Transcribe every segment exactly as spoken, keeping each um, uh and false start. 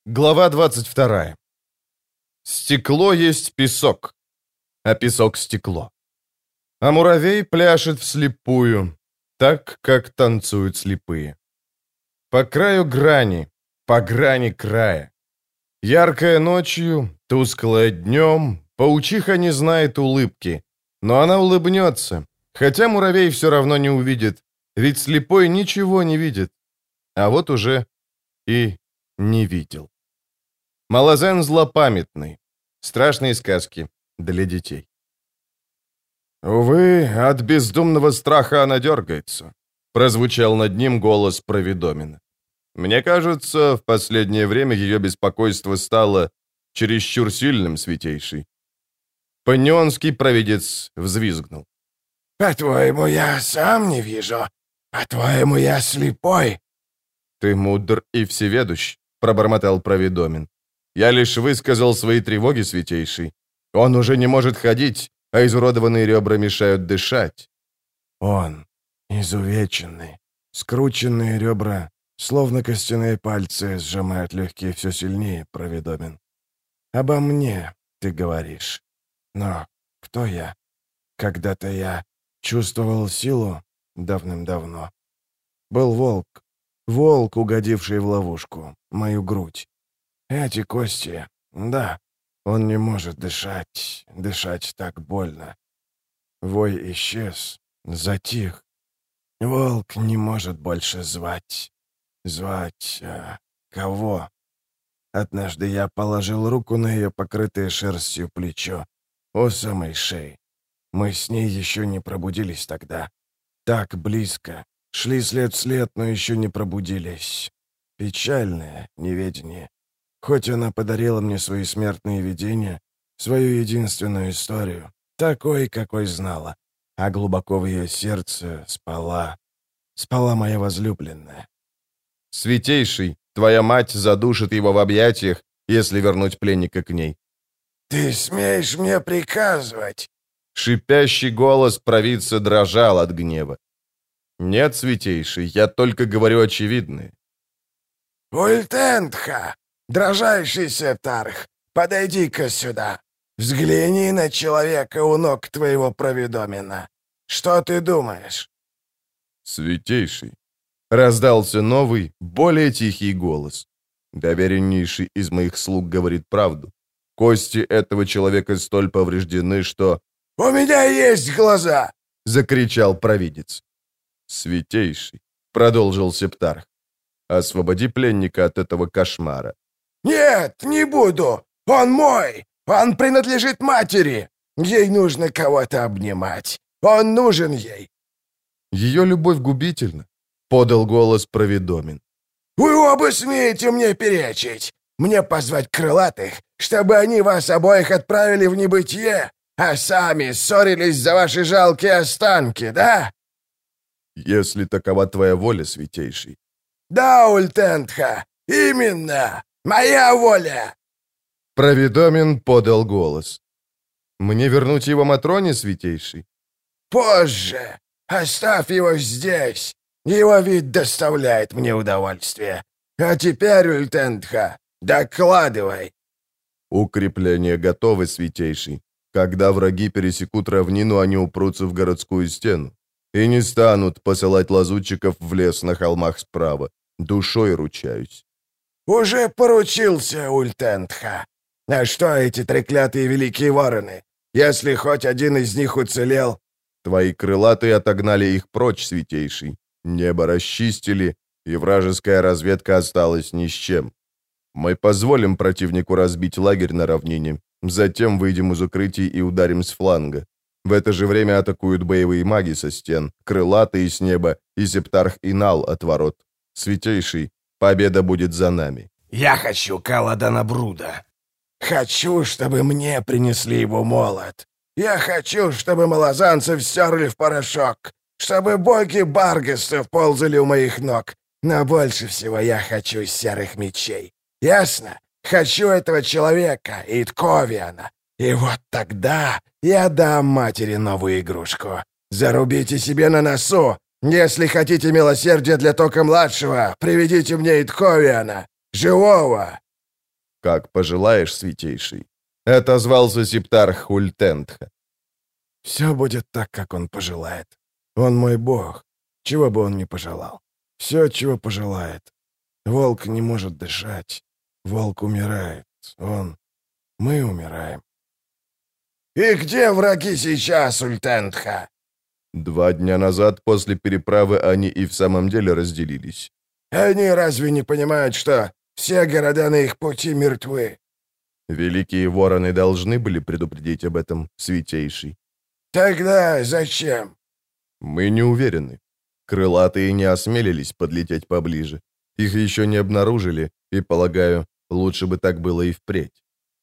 Глава двадцать вторая. Стекло есть песок, а песок — стекло. А муравей пляшет вслепую, так, как танцуют слепые. По краю грани, по грани края. Яркая ночью, тусклая днем, паучиха не знает улыбки, но она улыбнется, хотя муравей все равно не увидит, ведь слепой ничего не видит. А вот уже и не видел. Малазен злопамятный. Страшные сказки для детей. «Увы, от бездумного страха она дергается», — прозвучал над ним голос Провидомина. «Мне кажется, в последнее время ее беспокойство стало чересчур сильным, святейший». Панионский провидец взвизгнул. «По-твоему, я сам не вижу? По-твоему, я слепой?» «Ты мудр и всеведущ», — пробормотал Провидомин. «Я лишь высказал свои тревоги, святейший. Он уже не может ходить, а изуродованные ребра мешают дышать». «Он изувеченный, скрученные ребра, словно костяные пальцы, сжимают легкие все сильнее, Провидомин. Обо мне ты говоришь. Но кто я? Когда-то я чувствовал силу давным-давно. Был волк, волк, угодивший в ловушку, мою грудь. Эти кости, да, он не может дышать, дышать так больно. Вой исчез, затих. Волк не может больше звать. Звать а, кого? Однажды я положил руку на ее покрытое шерстью плечо, у самой шеи. Мы с ней еще не пробудились тогда. Так близко. Шли след в след, но еще не пробудились. Печальное неведение. Хоть она подарила мне свои смертные видения, свою единственную историю, такой, какой знала, а глубоко в ее сердце спала, спала моя возлюбленная. «Святейший, твоя мать задушит его в объятиях, если вернуть пленника к ней». «Ты смеешь мне приказывать?» Шипящий голос провидца дрожал от гнева. «Нет, святейший, я только говорю очевидное». «Ультентха, дрожайший септарх, подойди-ка сюда. Взгляни на человека у ног твоего Провидомина. Что ты думаешь?» «Святейший», — раздался новый, более тихий голос. «Довереннейший из моих слуг говорит правду. Кости этого человека столь повреждены, что...» «У меня есть глаза!» — закричал провидец. «Святейший», — продолжил септарх, — «освободи пленника от этого кошмара». «Нет, не буду! Он мой! Он принадлежит матери! Ей нужно кого-то обнимать! Он нужен ей!» «Ее любовь губительна», — подал голос Провидомин. «Вы оба смеете мне перечить! Мне позвать крылатых, чтобы они вас обоих отправили в небытие, а сами ссорились за ваши жалкие останки, да?» «Если такова твоя воля, святейший». «Да, Ультентха, именно! Моя воля!» Провидомин подал голос. «Мне вернуть его Матроне, святейший?» «Позже! Оставь его здесь! Его вид доставляет мне удовольствие. А теперь, Ультентха, докладывай!» «Укрепления готовы, святейший. Когда враги пересекут равнину, они упрутся в городскую стену. И не станут посылать лазутчиков в лес на холмах справа. Душой ручаюсь». «Уже поручился, Ультентха. А что эти треклятые великие вороны? Если хоть один из них уцелел...» «Твои крылатые отогнали их прочь, святейший. Небо расчистили, и вражеская разведка осталась ни с чем. Мы позволим противнику разбить лагерь на равнине, затем выйдем из укрытий и ударим с фланга. В это же время атакуют боевые маги со стен, крылатые с неба и септарх Инал от ворот. Святейший, победа будет за нами». «Я хочу Каладана Бруда. Хочу, чтобы мне принесли его молот. Я хочу, чтобы малозанцев стерли в порошок, чтобы боги Баргастов ползали у моих ног. Но больше всего я хочу серых мечей. Ясно? Хочу этого человека, Итковиана. И вот тогда я дам матери новую игрушку. Зарубите себе на носу. Если хотите милосердия для Тока-младшего, приведите мне Итковиана, живого!» «Как пожелаешь, святейший», — отозвался Септарх Хультентха. «Все будет так, как он пожелает. Он мой бог, чего бы он ни пожелал. Все, чего пожелает. Волк не может дышать. Волк умирает. Он... Мы умираем». «И где враги сейчас, Ультентха?» Два дня назад после переправы они и в самом деле разделились. «Они разве не понимают, что все города на их пути мертвы?» Великие вороны должны были предупредить об этом, святейший. «Тогда зачем?» Мы не уверены. Крылатые не осмелились подлететь поближе. Их еще не обнаружили, и, полагаю, лучше бы так было и впредь.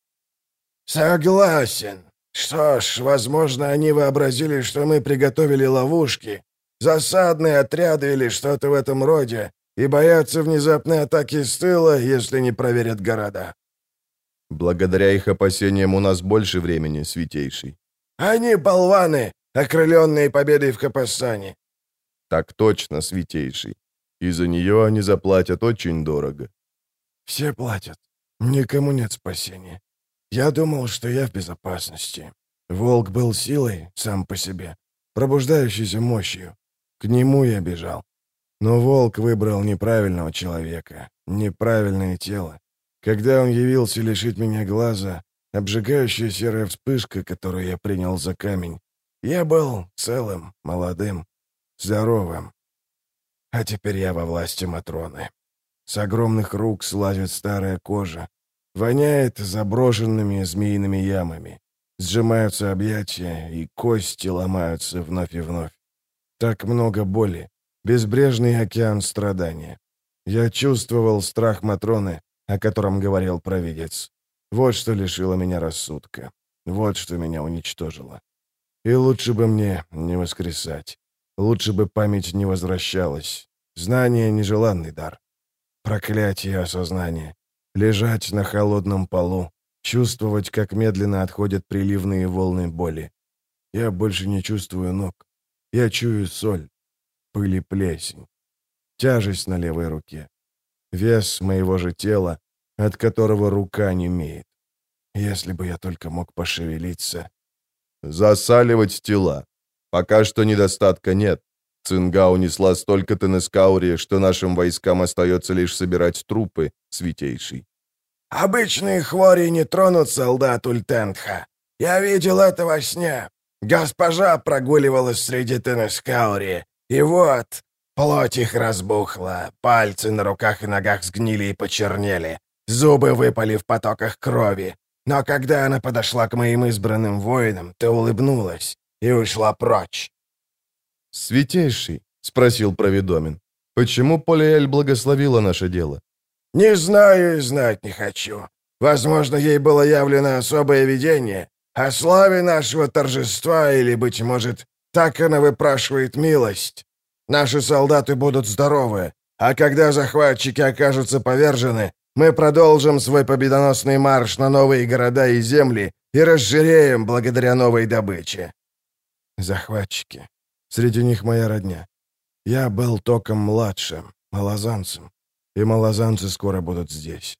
«Согласен. Что ж, возможно, они вообразили, что мы приготовили ловушки, засадные отряды или что-то в этом роде, и боятся внезапной атаки с тыла, если не проверят города». Благодаря их опасениям у нас больше времени, святейший. «Они болваны, окрыленные победой в Капассане». Так точно, святейший. И за нее они заплатят очень дорого. «Все платят. Никому нет спасения. Я думал, что я в безопасности. Волк был силой сам по себе, пробуждающейся мощью. К нему я бежал. Но волк выбрал неправильного человека, неправильное тело. Когда он явился лишить меня глаза, обжигающая серая вспышка, которую я принял за камень, я был целым, молодым, здоровым. А теперь я во власти Матроны. С огромных рук слазит старая кожа, воняет заброшенными змеиными ямами. Сжимаются объятия, и кости ломаются вновь и вновь. Так много боли, безбрежный океан страдания. Я чувствовал страх Матроны, о котором говорил провидец. Вот что лишило меня рассудка. Вот что меня уничтожило. И лучше бы мне не воскресать. Лучше бы память не возвращалась. Знание — нежеланный дар. Проклятие осознания. Лежать на холодном полу, чувствовать, как медленно отходят приливные волны боли. Я больше не чувствую ног. Я чую соль, пыль и плесень. Тяжесть на левой руке. Вес моего же тела, от которого рука немеет. Если бы я только мог пошевелиться. Засаливать тела. Пока что недостатка нет. Цинга унесла столько Тенескаури, что нашим войскам остается лишь собирать трупы, святейший. «Обычные хвори не тронут солдат Ультентха. Я видел это во сне. Госпожа прогуливалась среди Тенескаури, и вот, плоть их разбухла, пальцы на руках и ногах сгнили и почернели, зубы выпали в потоках крови. Но когда она подошла к моим избранным воинам, ты улыбнулась и ушла прочь». «Святейший», — спросил Провидомин, — «почему Полиэль благословила наше дело?» «Не знаю и знать не хочу. Возможно, ей было явлено особое видение о славе нашего торжества, или, быть может, так она выпрашивает милость. Наши солдаты будут здоровы, а когда захватчики окажутся повержены, мы продолжим свой победоносный марш на новые города и земли и разжиреем благодаря новой добыче». Захватчики. Среди них моя родня. Я был током младшим, малозанцем, и малозанцы скоро будут здесь.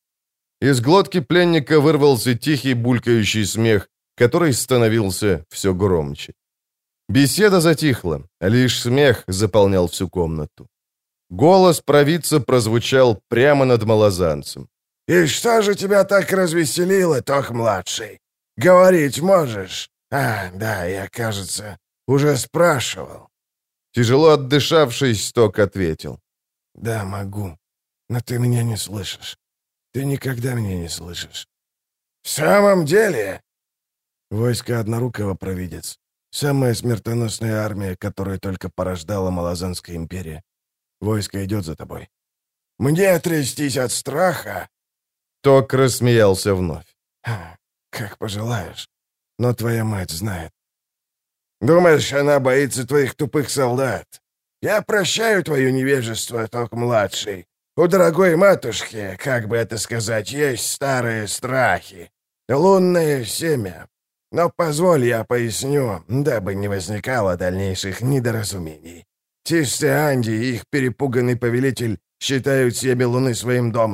Из глотки пленника вырвался тихий булькающий смех, который становился все громче. Беседа затихла, лишь смех заполнял всю комнату. Голос провидца прозвучал прямо над малозанцем. «И что же тебя так развеселило, Тох-младший? Говорить можешь? А, да, я, кажется, уже спрашивал». Тяжело отдышавшись, Ток ответил. «Да, могу, но ты меня не слышишь. Ты никогда меня не слышишь». «В самом деле?» Войско Однорукого, провидец. Самая смертоносная армия, которую только порождала Малозанская империя. Войско идет за тобой. Мне трястись от страха?» Ток рассмеялся вновь. «Как пожелаешь, но твоя мать знает». «Думаешь, она боится твоих тупых солдат? Я прощаю твое невежество, Ток-младший. У дорогой матушки, как бы это сказать, есть старые страхи. Лунное семя. Но позволь я поясню, дабы не возникало дальнейших недоразумений. Тисте Анди и их перепуганный повелитель считают себе Луны своим домом.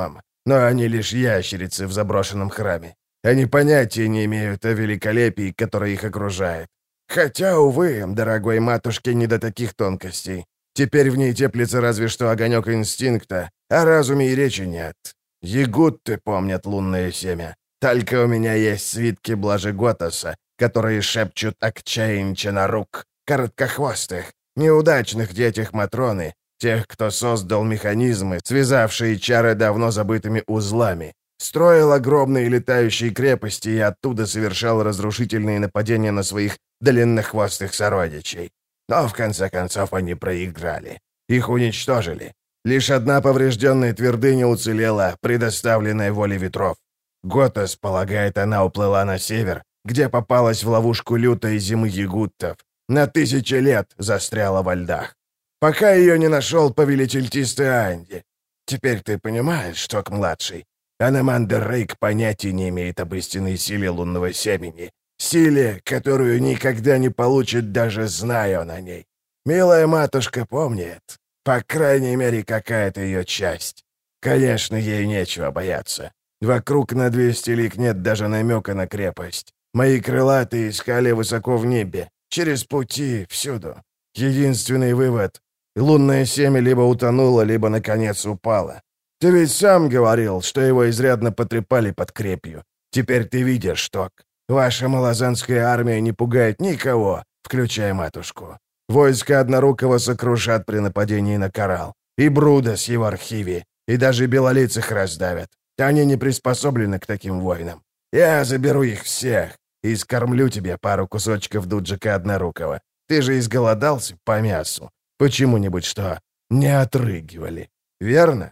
но они лишь ящерицы в заброшенном храме. Они понятия не имеют о великолепии, которое их окружает. Хотя, увы, дорогой матушке не до таких тонкостей. Теперь в ней теплится разве что огонек инстинкта, о разуме и речи нет. Ягутты помнят лунное семя. Только у меня есть свитки Блажи Готоса, которые шепчут Акчаинча на рук, короткохвостых, неудачных детях Матроны, тех, кто создал механизмы, связавшие чары давно забытыми узлами, строил огромные летающие крепости и оттуда совершал разрушительные нападения на своих длиннохвостых сородичей. Но в конце концов они проиграли. Их уничтожили. Лишь одна поврежденная твердыня уцелела, предоставленная воле ветров. Готос полагает, она уплыла на север, где попалась в ловушку лютой зимы ягуттов. На тысячи лет застряла во льдах. Пока ее не нашел повелитель Тисты Анди. Теперь ты понимаешь, Ток-младший, Аномандер Рейк понятия не имеет об истинной силе лунного семени. Силе, которую никогда не получит, даже зная он о ней. Милая матушка помнит. По крайней мере, какая-то ее часть. Конечно, ей нечего бояться. Вокруг на двести лиг нет даже намека на крепость. Мои крылатые искали высоко в небе, через пути, всюду. Единственный вывод — лунное семя либо утонуло, либо, наконец, упало. Ты ведь сам говорил, что его изрядно потрепали под крепью. Теперь ты видишь, Ток. Ваша малозанская армия не пугает никого, включая матушку. Войска Однорукого сокрушат при нападении на Коралл. И Бруда с его архиве, и даже белолицых раздавят. Они не приспособлены к таким войнам. Я заберу их всех и скормлю тебе пару кусочков Дуджика Однорукого. Ты же изголодался по мясу. Почему-нибудь что не отрыгивали, верно?»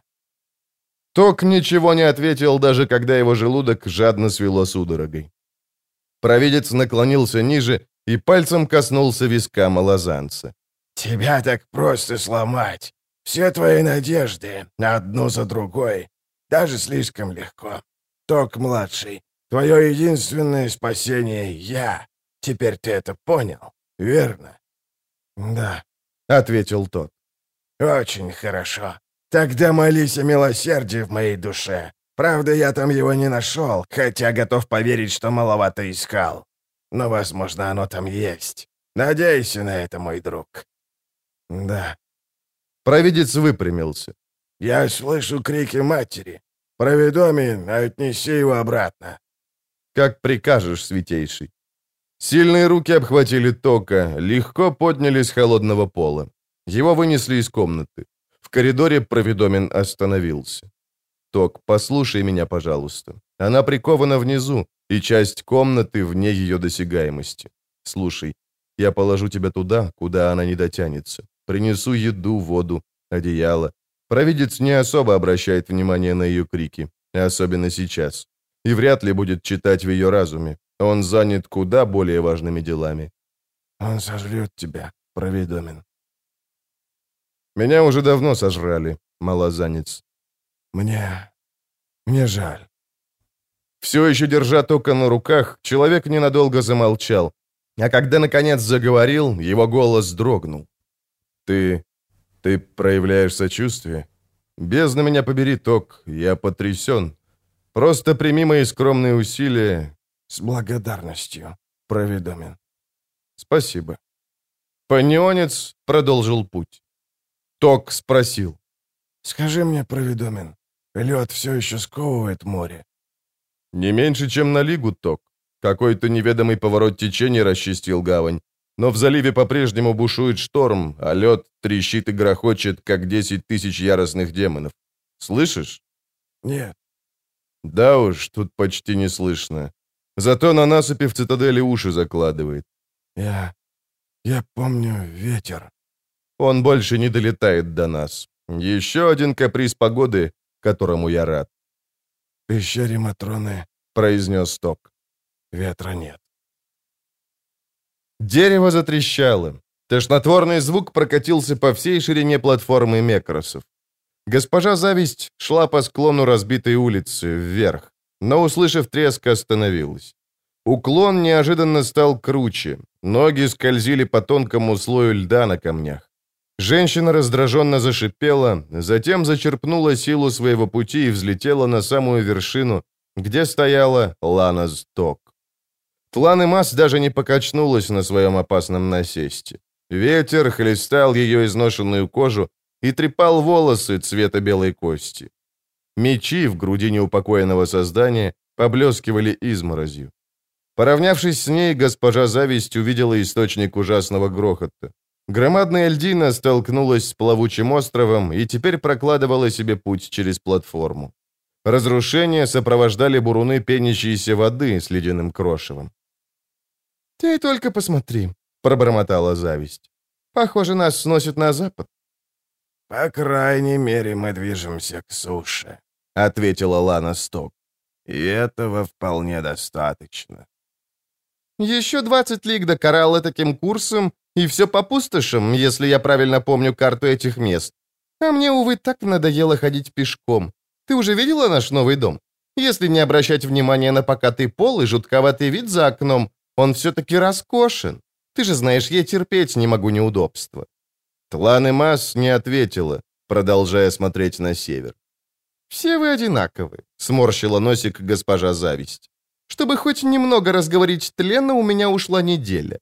Ток ничего не ответил, даже когда его желудок жадно свело судорогой. Провидец наклонился ниже и пальцем коснулся виска малозанца. «Тебя так просто сломать. Все твои надежды, одну за другой. Даже слишком легко. Ток-младший, твое единственное спасение — я. Теперь ты это понял, верно?» «Да», — ответил тот. «Очень хорошо. Тогда молись о милосердии в моей душе. Правда, я там его не нашел, хотя готов поверить, что маловато искал. Но, возможно, оно там есть. Надейся на это, мой друг». «Да». Провидец выпрямился. «Я слышу крики матери. Проведомин, отнеси его обратно». «Как прикажешь, святейший». Сильные руки обхватили Тока, легко подняли с холодного пола. Его вынесли из комнаты. В коридоре Проведомин остановился. «Ток, послушай меня, пожалуйста. Она прикована внизу, и часть комнаты вне ее досягаемости. Слушай, я положу тебя туда, куда она не дотянется. Принесу еду, воду, одеяло. Провидец не особо обращает внимание на ее крики, особенно сейчас. И вряд ли будет читать в ее разуме. Он занят куда более важными делами». «Он сожрет тебя, Проведомин». «Меня уже давно сожрали, малозанец». «Мне... мне жаль». Все еще держа Тока на руках, человек ненадолго замолчал, а когда, наконец, заговорил, его голос дрогнул. «Ты... ты проявляешь сочувствие? Бездна меня побери, Ток, я потрясен. Просто прими мои скромные усилия». «С благодарностью, Проведомин». «Спасибо». Панионец продолжил путь. Ток спросил. «Скажи мне, Проведомин, лед все еще сковывает море?» «Не меньше, чем на лигу, Ток. Какой-то неведомый поворот течения расчистил гавань. Но в заливе по-прежнему бушует шторм, а лед трещит и грохочет, как десять тысяч яростных демонов. Слышишь?» «Нет». «Да уж, тут почти не слышно. Зато на насыпи в цитадели уши закладывает». «Я... я помню ветер». «Он больше не долетает до нас. Еще один каприз погоды, которому я рад». «В пещере Матроны», — произнес Ток. «ветра нет». Дерево затрещало. Тошнотворный звук прокатился по всей ширине платформы Мекросов. Госпожа Зависть шла по склону разбитой улицы, вверх, но, услышав треск, остановилась. Уклон неожиданно стал круче, ноги скользили по тонкому слою льда на камнях. Женщина раздраженно зашипела, затем зачерпнула силу своего пути и взлетела на самую вершину, где стояла Лана Сток. Тлан-и-Мас даже не покачнулась на своем опасном насесте. Ветер хлестал ее изношенную кожу и трепал волосы цвета белой кости. Мечи в груди неупокоенного создания поблескивали изморозью. Поравнявшись с ней, госпожа Зависть увидела источник ужасного грохота. Громадная льдина столкнулась с плавучим островом и теперь прокладывала себе путь через платформу. Разрушения сопровождали буруны пенящейся воды с ледяным крошевом. «Ты только посмотри», — пробормотала Зависть. «Похоже, нас сносит на запад». «По крайней мере, мы движемся к суше», — ответила Лана Сток. «И этого вполне достаточно». «Еще двадцать лиг до Коралла таким курсом, и все по пустошам, если я правильно помню карту этих мест. А мне, увы, так надоело ходить пешком. Ты уже видела наш новый дом? Если не обращать внимания на покатый пол и жутковатый вид за окном, он все-таки роскошен. Ты же знаешь, я терпеть не могу неудобства». Тлан-и-Мас не ответила, продолжая смотреть на север. «Все вы одинаковы», — сморщила носик госпожа Зависть. «Чтобы хоть немного разговорить Тлена, у меня ушла неделя».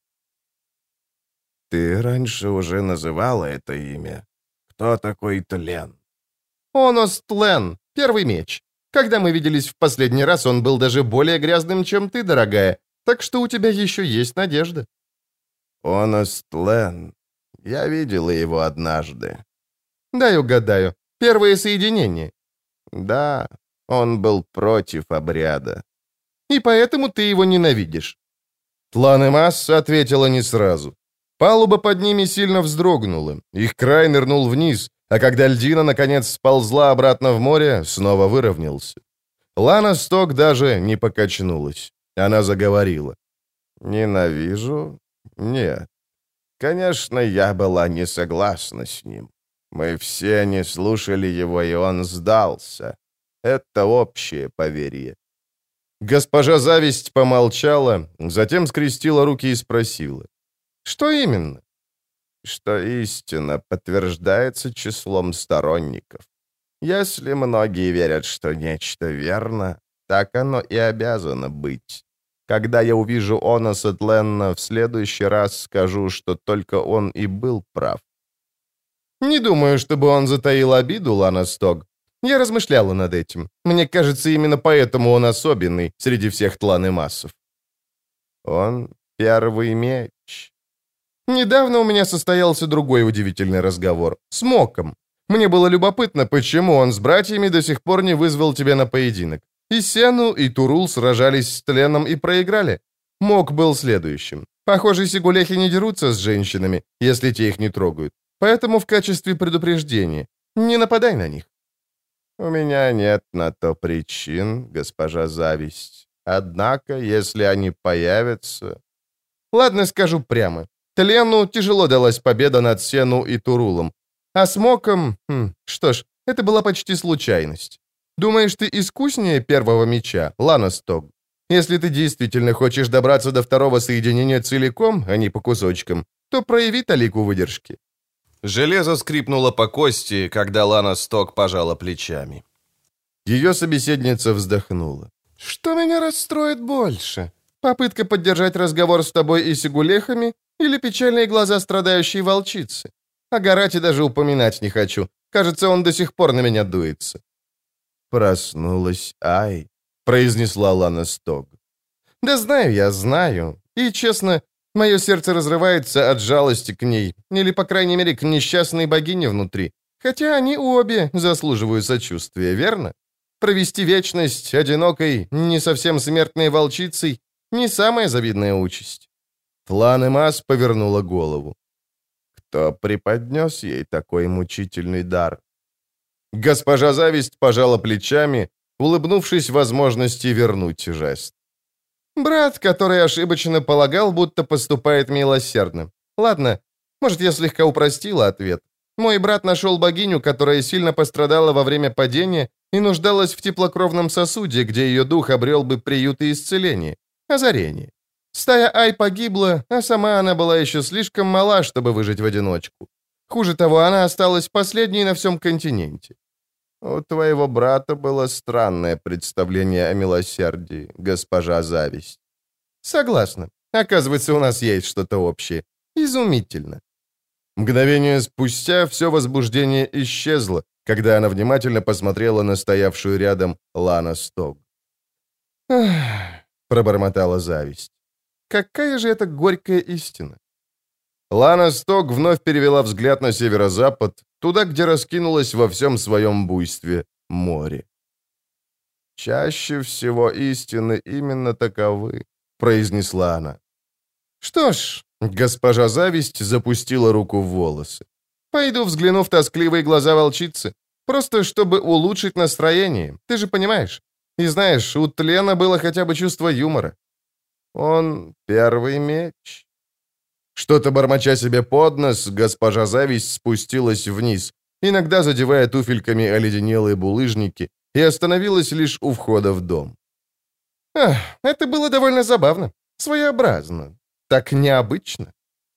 «Ты раньше уже называла это имя. Кто такой Тлен?» «Онос Тлен, первый меч. Когда мы виделись в последний раз, он был даже более грязным, чем ты, дорогая, так что у тебя еще есть надежда». «Онос Тлен. Я видела его однажды». «Дай угадаю. Первое соединение». «Да, он был против обряда». «И поэтому ты его ненавидишь». Тлан-и-Мас ответила не сразу. Палуба под ними сильно вздрогнула, их край нырнул вниз, а когда льдина, наконец, сползла обратно в море, снова выровнялся. Лана Сток даже не покачнулась. Она заговорила. «Ненавижу? Нет. Конечно, я была не согласна с ним. Мы все не слушали его, и он сдался. Это общее поверье». Госпожа Зависть помолчала, затем скрестила руки и спросила. «Что именно?» «Что истина подтверждается числом сторонников. Если многие верят, что нечто верно, так оно и обязано быть. Когда я увижу Оноса Тленна, в следующий раз скажу, что только он и был прав». «Не думаю, чтобы он затаил обиду, Лана Сток. Я размышляла над этим. Мне кажется, именно поэтому он особенный среди всех Тлан-и-Масов». «Он первый меч». Недавно у меня состоялся другой удивительный разговор. С Моком. Мне было любопытно, почему он с братьями до сих пор не вызвал тебя на поединок. И Сену, и Турул сражались с Тленом и проиграли. Мок был следующим. Похоже, сигулехи не дерутся с женщинами, если те их не трогают. Поэтому в качестве предупреждения не нападай на них. «У меня нет на то причин, госпожа Зависть. Однако, если они появятся...» «Ладно, скажу прямо. Тлену тяжело далась победа над Сену и Турулом. А с Моком... Хм, что ж, это была почти случайность. Думаешь, ты искуснее первого меча, Лана Сток? Если ты действительно хочешь добраться до второго соединения целиком, а не по кусочкам, то прояви талику выдержки». Железо скрипнуло по кости, когда Лана Сток пожала плечами. Ее собеседница вздохнула. «Что меня расстроит больше? Попытка поддержать разговор с тобой и сигулехами или печальные глаза страдающей волчицы? О Гарате даже упоминать не хочу. Кажется, он до сих пор на меня дуется». «Проснулась Ай», — произнесла Лана Сток. «Да знаю я, знаю. И, честно, мое сердце разрывается от жалости к ней, или, по крайней мере, к несчастной богине внутри. Хотя они обе заслуживают сочувствия, верно? Провести вечность одинокой, не совсем смертной волчицей — не самая завидная участь». Тлан-и-Мас повернула голову. «Кто преподнес ей такой мучительный дар?» Госпожа Зависть пожала плечами, улыбнувшись возможности вернуть жест. «Брат, который ошибочно полагал, будто поступает милосердно. Ладно, может, я слегка упростила ответ. Мой брат нашел богиню, которая сильно пострадала во время падения и нуждалась в теплокровном сосуде, где ее дух обрел бы приют и исцеление. Озарение. Стая Ай погибла, а сама она была еще слишком мала, чтобы выжить в одиночку. Хуже того, она осталась последней на всем континенте. У твоего брата было странное представление о милосердии, госпожа Зависть. Согласна. Оказывается, у нас есть что-то общее. Изумительно. Мгновение спустя все возбуждение исчезло, когда она внимательно посмотрела на стоявшую рядом Лана Стог. «Ах», — пробормотала Зависть. «Какая же это горькая истина!» Лана Стог вновь перевела взгляд на северо-запад, туда, где раскинулось во всем своем буйстве море. «Чаще всего истины именно таковы», — произнесла она. «Что ж», — госпожа Зависть запустила руку в волосы. «Пойду взгляну в тоскливые глаза волчицы, просто чтобы улучшить настроение, ты же понимаешь. И знаешь, у Тлена было хотя бы чувство юмора. Он первый меч». Что-то бормоча себе под нос, госпожа Зависть спустилась вниз, иногда задевая туфельками оледенелые булыжники, и остановилась лишь у входа в дом. Ах, это было довольно забавно, своеобразно, так необычно.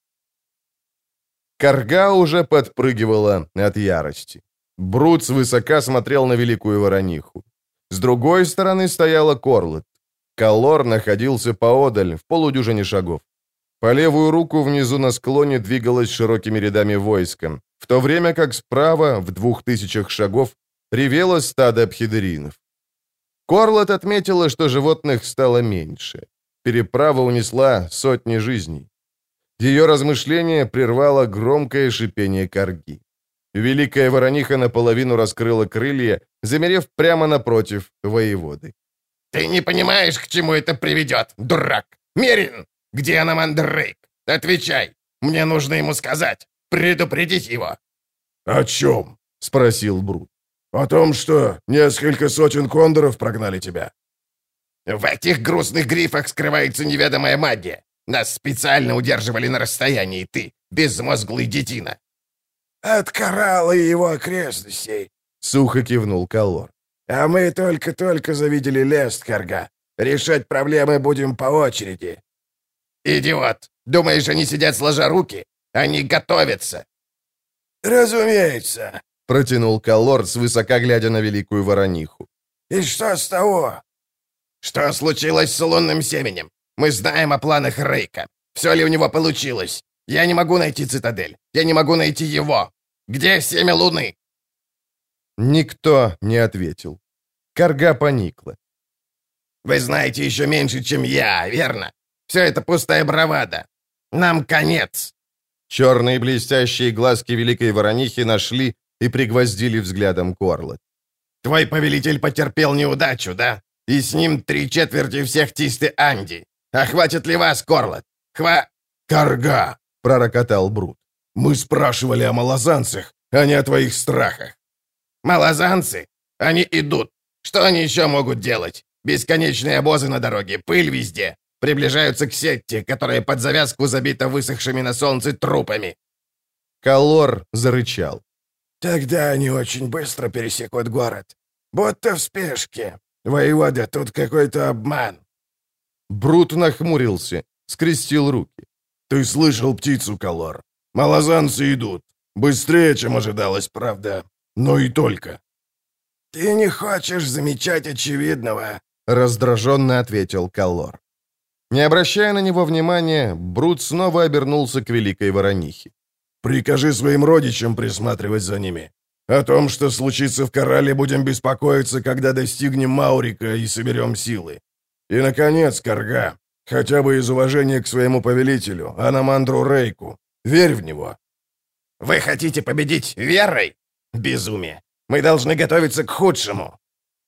Карга уже подпрыгивала от ярости. Брут свысока смотрел на великую ворониху. С другой стороны стояла Корлет. Калор находился поодаль, в полудюжине шагов. По левую руку внизу на склоне двигалось широкими рядами войска, в то время как справа, в двух тысячах шагов, ревело стадо абхидеринов. Корлет отметила, что животных стало меньше. Переправа унесла сотни жизней. Ее размышление прервало громкое шипение карги. Великая ворониха наполовину раскрыла крылья, замерев прямо напротив воеводы. «Ты не понимаешь, к чему это приведет, дурак! Мерин! Где Анамандрейк? Отвечай! Мне нужно ему сказать! Предупредить его!» «О чем?» — спросил Брут. «О том, что несколько сотен кондоров прогнали тебя». «В этих грустных грифах скрывается неведомая магия. Нас специально удерживали на расстоянии, ты, безмозглый детина». «От Коралла и его окрестностей», — сухо кивнул Калор. «А мы только-только завидели лес, Карга. Решать проблемы будем по очереди». «Идиот! Думаешь, они сидят сложа руки? Они готовятся!» «Разумеется», — протянул Калор, свысока глядя на великую ворониху. «И что с того?» «Что случилось с лунным семенем? Мы знаем о планах Рейка. Все ли у него получилось? Я не могу найти цитадель. Я не могу найти его. Где семя луны?» Никто не ответил. Карга поникла. «Вы знаете еще меньше, чем я, верно? Все это пустая бравада. Нам конец!» Черные блестящие глазки великой воронихи нашли и пригвоздили взглядом Корлет. «Твой повелитель потерпел неудачу, да? И с ним три четверти всех Тисты Анди. А хватит ли вас, Корлет? Хва...» «Карга!» — пророкотал Брут. «Мы спрашивали о малозанцах, а не о твоих страхах». «Малозанцы? Они идут. Что они еще могут делать? Бесконечные обозы на дороге, пыль везде. Приближаются к Сетте, которая под завязку забита высохшими на солнце трупами». Калор зарычал. «Тогда они очень быстро пересекут город. Будто в спешке. Воевода, тут какой-то обман». Брут нахмурился, скрестил руки. «Ты слышал птицу, Калор? Малозанцы идут. Быстрее, чем ожидалось, правда. Но и только». «Ты не хочешь замечать очевидного», — раздраженно ответил Калор. Не обращая на него внимания, Брут снова обернулся к великой воронихе. «Прикажи своим родичам присматривать за ними. О том, что случится в Коралле, будем беспокоиться, когда достигнем Маурика и соберем силы. И, наконец, Карга, хотя бы из уважения к своему повелителю, Анамандру Рейку, верь в него». «Вы хотите победить верой? Безумие! Мы должны готовиться к худшему!»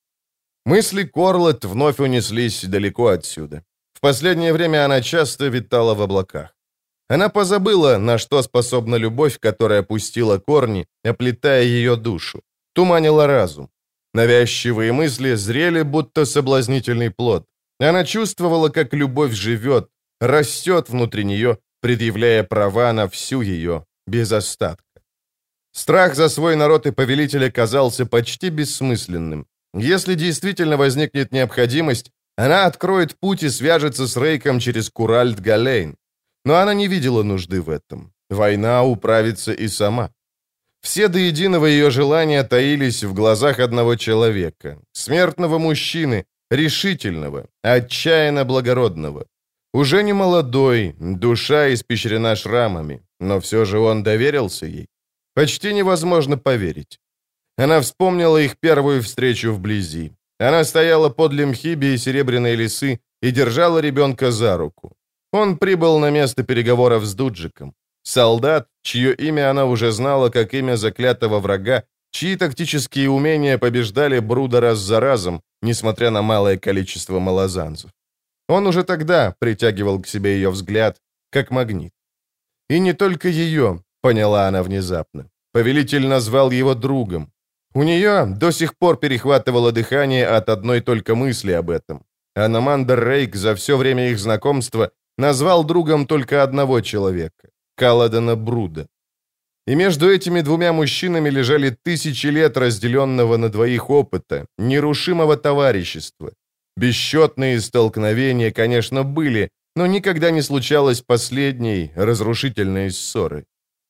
Мысли Корлет вновь унеслись далеко отсюда. В последнее время она часто витала в облаках. Она позабыла, на что способна любовь, которая пустила корни, оплетая ее душу, туманила разум. Навязчивые мысли зрели, будто соблазнительный плод. Она чувствовала, как любовь живет, растет внутри нее, предъявляя права на всю ее, без остатка. Страх за свой народ и повелителя казался почти бессмысленным. Если действительно возникнет необходимость, она откроет путь и свяжется с Рейком через Куральд-Галейн. Но она не видела нужды в этом. Война управится и сама. Все до единого ее желания таились в глазах одного человека, смертного мужчины, решительного, отчаянно благородного. Уже не молодой, душа испещрена шрамами, но все же он доверился ей. Почти невозможно поверить. Она вспомнила их первую встречу вблизи. Она стояла подле Мхиби и Серебряной лисы и держала ребенка за руку. Он прибыл на место переговоров с Дуджиком. Солдат, чье имя она уже знала как имя заклятого врага, чьи тактические умения побеждали Бруда раз за разом, несмотря на малое количество малозанцев. Он уже тогда притягивал к себе ее взгляд, как магнит. И не только ее, поняла она внезапно. Повелитель назвал его другом. У нее до сих пор перехватывало дыхание от одной только мысли об этом. Аномандер Рейк за все время их знакомства назвал другом только одного человека — Каладана Бруда. И между этими двумя мужчинами лежали тысячи лет разделенного на двоих опыта, нерушимого товарищества. Бесчетные столкновения, конечно, были, но никогда не случалось последней, разрушительной ссоры.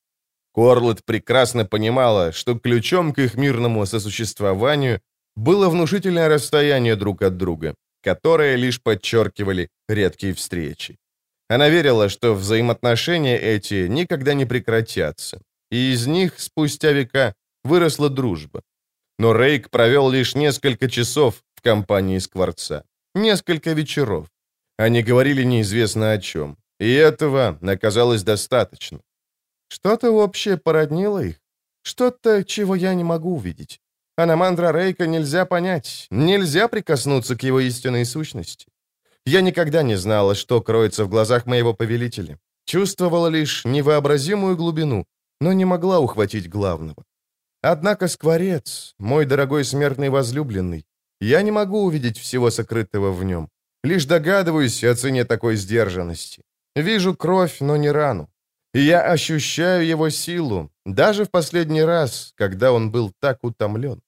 Корлет прекрасно понимала, что ключом к их мирному сосуществованию было внушительное расстояние друг от друга, которое лишь подчеркивали редкие встречи. Она верила, что взаимоотношения эти никогда не прекратятся, и из них спустя века выросла дружба. Но Рейк провел лишь несколько часов в компании Скворца, несколько вечеров. Они говорили неизвестно о чем, и этого оказалось достаточно. Что-то общее породнило их, что-то, чего я не могу увидеть. Аномандра Рейка нельзя понять, нельзя прикоснуться к его истинной сущности. Я никогда не знала, что кроется в глазах моего повелителя. Чувствовала лишь невообразимую глубину, но не могла ухватить главного. Однако Скворец, мой дорогой смертный возлюбленный, я не могу увидеть всего сокрытого в нем. Лишь догадываюсь о цене такой сдержанности. Вижу кровь, но не рану. И я ощущаю его силу, даже в последний раз, когда он был так утомлен.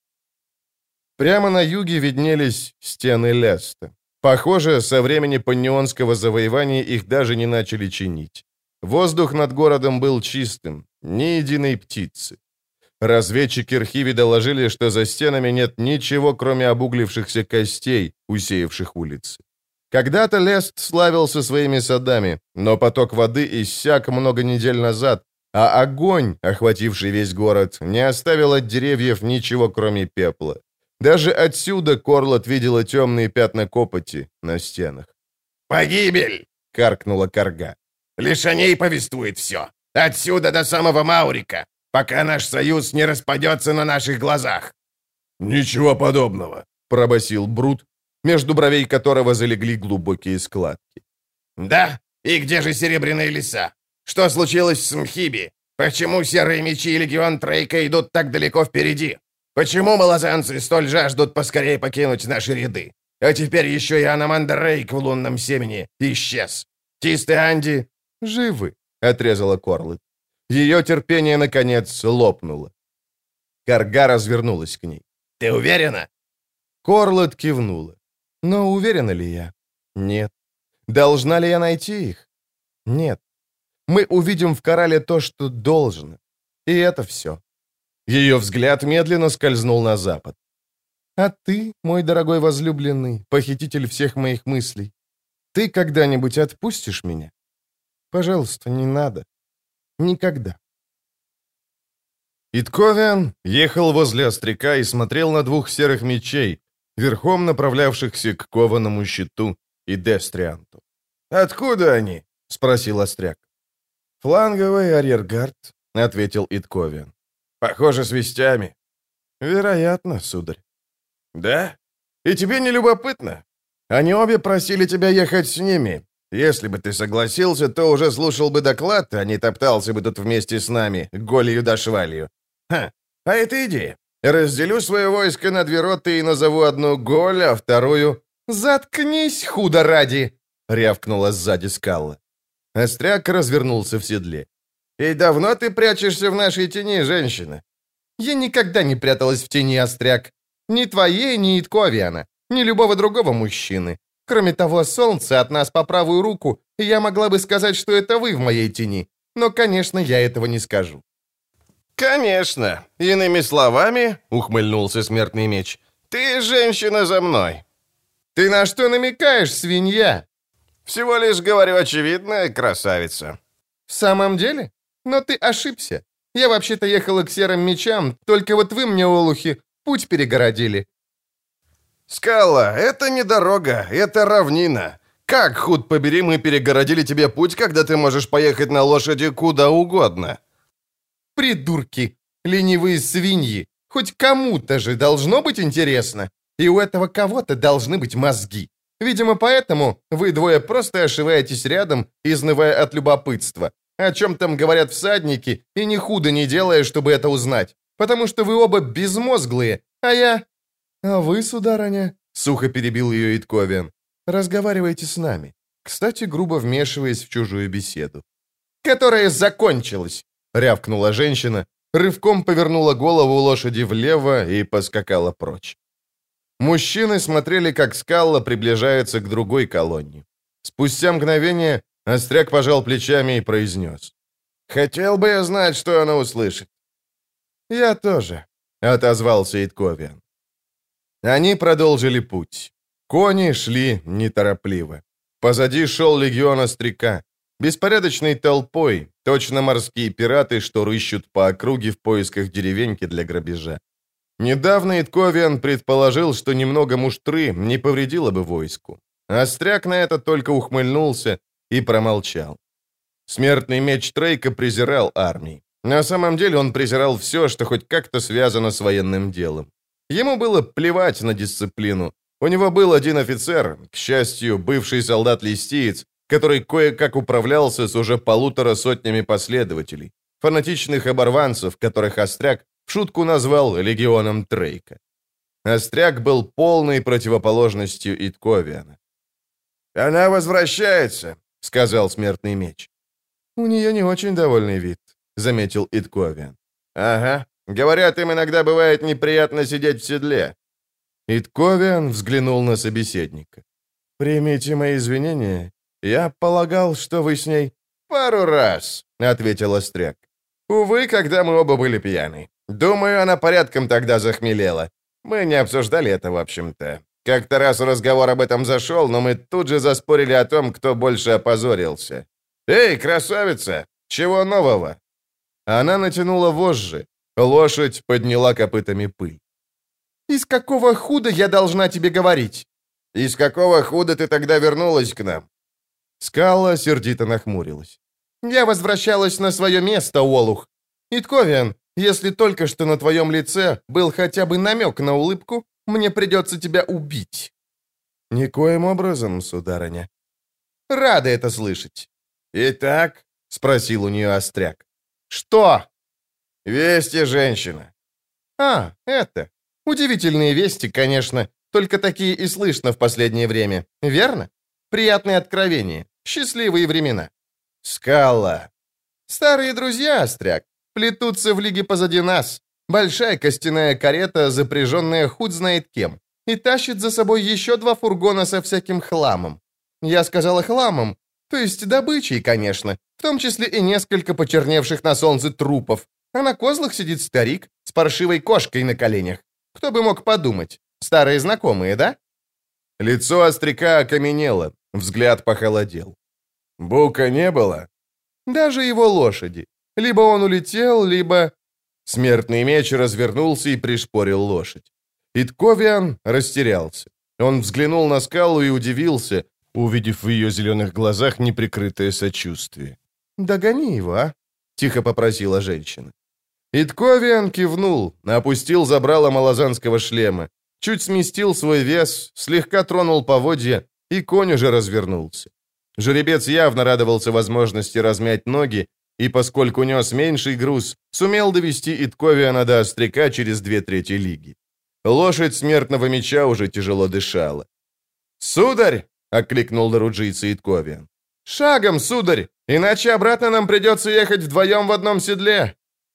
Прямо на юге виднелись стены Леста. Похоже, со времени паннионского завоевания их даже не начали чинить. Воздух над городом был чистым, ни единой птицы. Разведчики Рхиви доложили, что за стенами нет ничего, кроме обуглившихся костей, усеявших улицы. Когда-то Лест славился своими садами, но поток воды иссяк много недель назад, а огонь, охвативший весь город, не оставил от деревьев ничего, кроме пепла. Даже отсюда Корлет видела темные пятна копоти на стенах. «Погибель!» — каркнула Карга. «Лишь о ней повествует все. Отсюда до самого Маурика, пока наш союз не распадется на наших глазах». «Ничего подобного», — пробасил Брут, между бровей которого залегли глубокие складки. «Да? И где же Серебряная лиса? Что случилось с Мхиби? Почему Серые мечи и Легион Трейка идут так далеко впереди? Почему малозанцы столь жаждут поскорее покинуть наши ряды? А теперь еще и Аномандер Рейк в лунном семени исчез. Тисты Анди живы», — отрезала Корлет. Ее терпение, наконец, лопнуло. Карга развернулась к ней. «Ты уверена?» Корлет кивнула. Но уверена ли я? Нет. Должна ли я найти их? Нет. Мы увидим в Корале то, что должно. И это все. Ее взгляд медленно скользнул на запад. А ты, мой дорогой возлюбленный, похититель всех моих мыслей, ты когда-нибудь отпустишь меня? Пожалуйста, не надо. Никогда. Итковиан ехал возле остряка и смотрел на двух серых мечей, верхом направлявшихся к кованому щиту и Дестрианту. «Откуда они?» — спросил остряк. «Фланговый арьергард», — ответил Итковиан. «Похоже, с вестями». «Вероятно, сударь». «Да? И тебе не любопытно? Они обе просили тебя ехать с ними. Если бы ты согласился, то уже слушал бы доклад, а не топтался бы тут вместе с нами, голью да швалью. Ха, а это идея. Разделю свое войско на две роты и назову одну Голь, а вторую... «Заткнись, худо ради!» — рявкнула сзади скала. Остряк развернулся в седле. «И давно ты прячешься в нашей тени, женщина?» «Я никогда не пряталась в тени, Остряк. Ни твоей, ни Итковиана, ни любого другого мужчины. Кроме того, солнце от нас по правую руку, и я могла бы сказать, что это вы в моей тени. Но, конечно, я этого не скажу». «Конечно. Иными словами, — ухмыльнулся смертный меч, — ты женщина за мной». «Ты на что намекаешь, свинья?» «Всего лишь говорю очевидное, красавица». «В самом деле? Но ты ошибся. Я вообще-то ехала к серым мечам, только вот вы мне, олухи, путь перегородили». «Скала, это не дорога, это равнина. Как, худ побери, мы перегородили тебе путь, когда ты можешь поехать на лошади куда угодно?» «Придурки! Ленивые свиньи! Хоть кому-то же должно быть интересно, и у этого кого-то должны быть мозги. Видимо, поэтому вы двое просто ошиваетесь рядом, изнывая от любопытства. О чем там говорят всадники, и ни худо не делая, чтобы это узнать. Потому что вы оба безмозглые, а я...» «А вы, сударыня, — сухо перебил ее Итковиан, — разговаривайте с нами, кстати, грубо вмешиваясь в чужую беседу». «Которая закончилась!» — рявкнула женщина, рывком повернула голову лошади влево и поскакала прочь. Мужчины смотрели, как Скалла приближается к другой колонне. Спустя мгновение Остряк пожал плечами и произнес: «Хотел бы я знать, что она услышит». «Я тоже», — отозвался Итковиан. Они продолжили путь. Кони шли неторопливо. Позади шел легион Остряка. Беспорядочной толпой, точно морские пираты, что рыщут по округе в поисках деревеньки для грабежа. Недавно Итковиан предположил, что немного муштры не повредило бы войску. Остряк на это только ухмыльнулся и промолчал. Смертный меч Трейка презирал армии. На самом деле он презирал все, что хоть как-то связано с военным делом. Ему было плевать на дисциплину. У него был один офицер, к счастью, бывший солдат-листиец, который кое-как управлялся с уже полутора сотнями последователей, фанатичных оборванцев, которых Остряк в шутку назвал легионом Трейка. Остряк был полной противоположностью Итковиана. «Она возвращается», — сказал смертный меч. «У нее не очень довольный вид», — заметил Итковиан. «Ага. Говорят, им иногда бывает неприятно сидеть в седле». Итковиан взглянул на собеседника. «Примите мои извинения. Я полагал, что вы с ней...» «Пару раз», — ответил Остряк. «Увы, когда мы оба были пьяны. Думаю, она порядком тогда захмелела. Мы не обсуждали это, в общем-то. Как-то раз разговор об этом зашел, но мы тут же заспорили о том, кто больше опозорился. Эй, красавица, чего нового?» Она натянула вожжи. Лошадь подняла копытами пыль. «Из какого худа я должна тебе говорить?» «Из какого худа ты тогда вернулась к нам?» Скала сердито нахмурилась. «Я возвращалась на свое место, олух. Итковиан, если только что на твоем лице был хотя бы намек на улыбку, мне придется тебя убить». «Никоим образом, сударыня». «Рада это слышать». «Итак?» — спросил у нее Остряк. «Что?» «Вести, женщина». «А, это. Удивительные вести, конечно, только такие и слышно в последнее время, верно? Приятные откровения, счастливые времена». «Скала». «Старые друзья, Остряк, плетутся в лиге позади нас. Большая костяная карета, запряженная худ знает кем, и тащит за собой еще два фургона со всяким хламом. Я сказала хламом, то есть добычей, конечно, в том числе и несколько почерневших на солнце трупов, а на козлах сидит старик с паршивой кошкой на коленях. Кто бы мог подумать? Старые знакомые, да?» Лицо Остряка окаменело, взгляд похолодел. «Бука не было?» «Даже его лошади. Либо он улетел, либо...» Смертный меч развернулся и пришпорил лошадь. Итковиан растерялся. Он взглянул на Скалу и удивился, увидев в ее зеленых глазах неприкрытое сочувствие. «Догони его, а?» — тихо попросила женщина. Итковиан кивнул, опустил забрало малозанского шлема, чуть сместил свой вес, слегка тронул поводья, и конь уже развернулся. Жеребец явно радовался возможности размять ноги, и, поскольку нес меньший груз, сумел довести Итковиана до Остряка через две трети лиги. Лошадь смертного меча уже тяжело дышала. «Сударь!» — окликнул доруджийца Итковиан. «Шагом, сударь! Иначе обратно нам придется ехать вдвоем в одном седле!»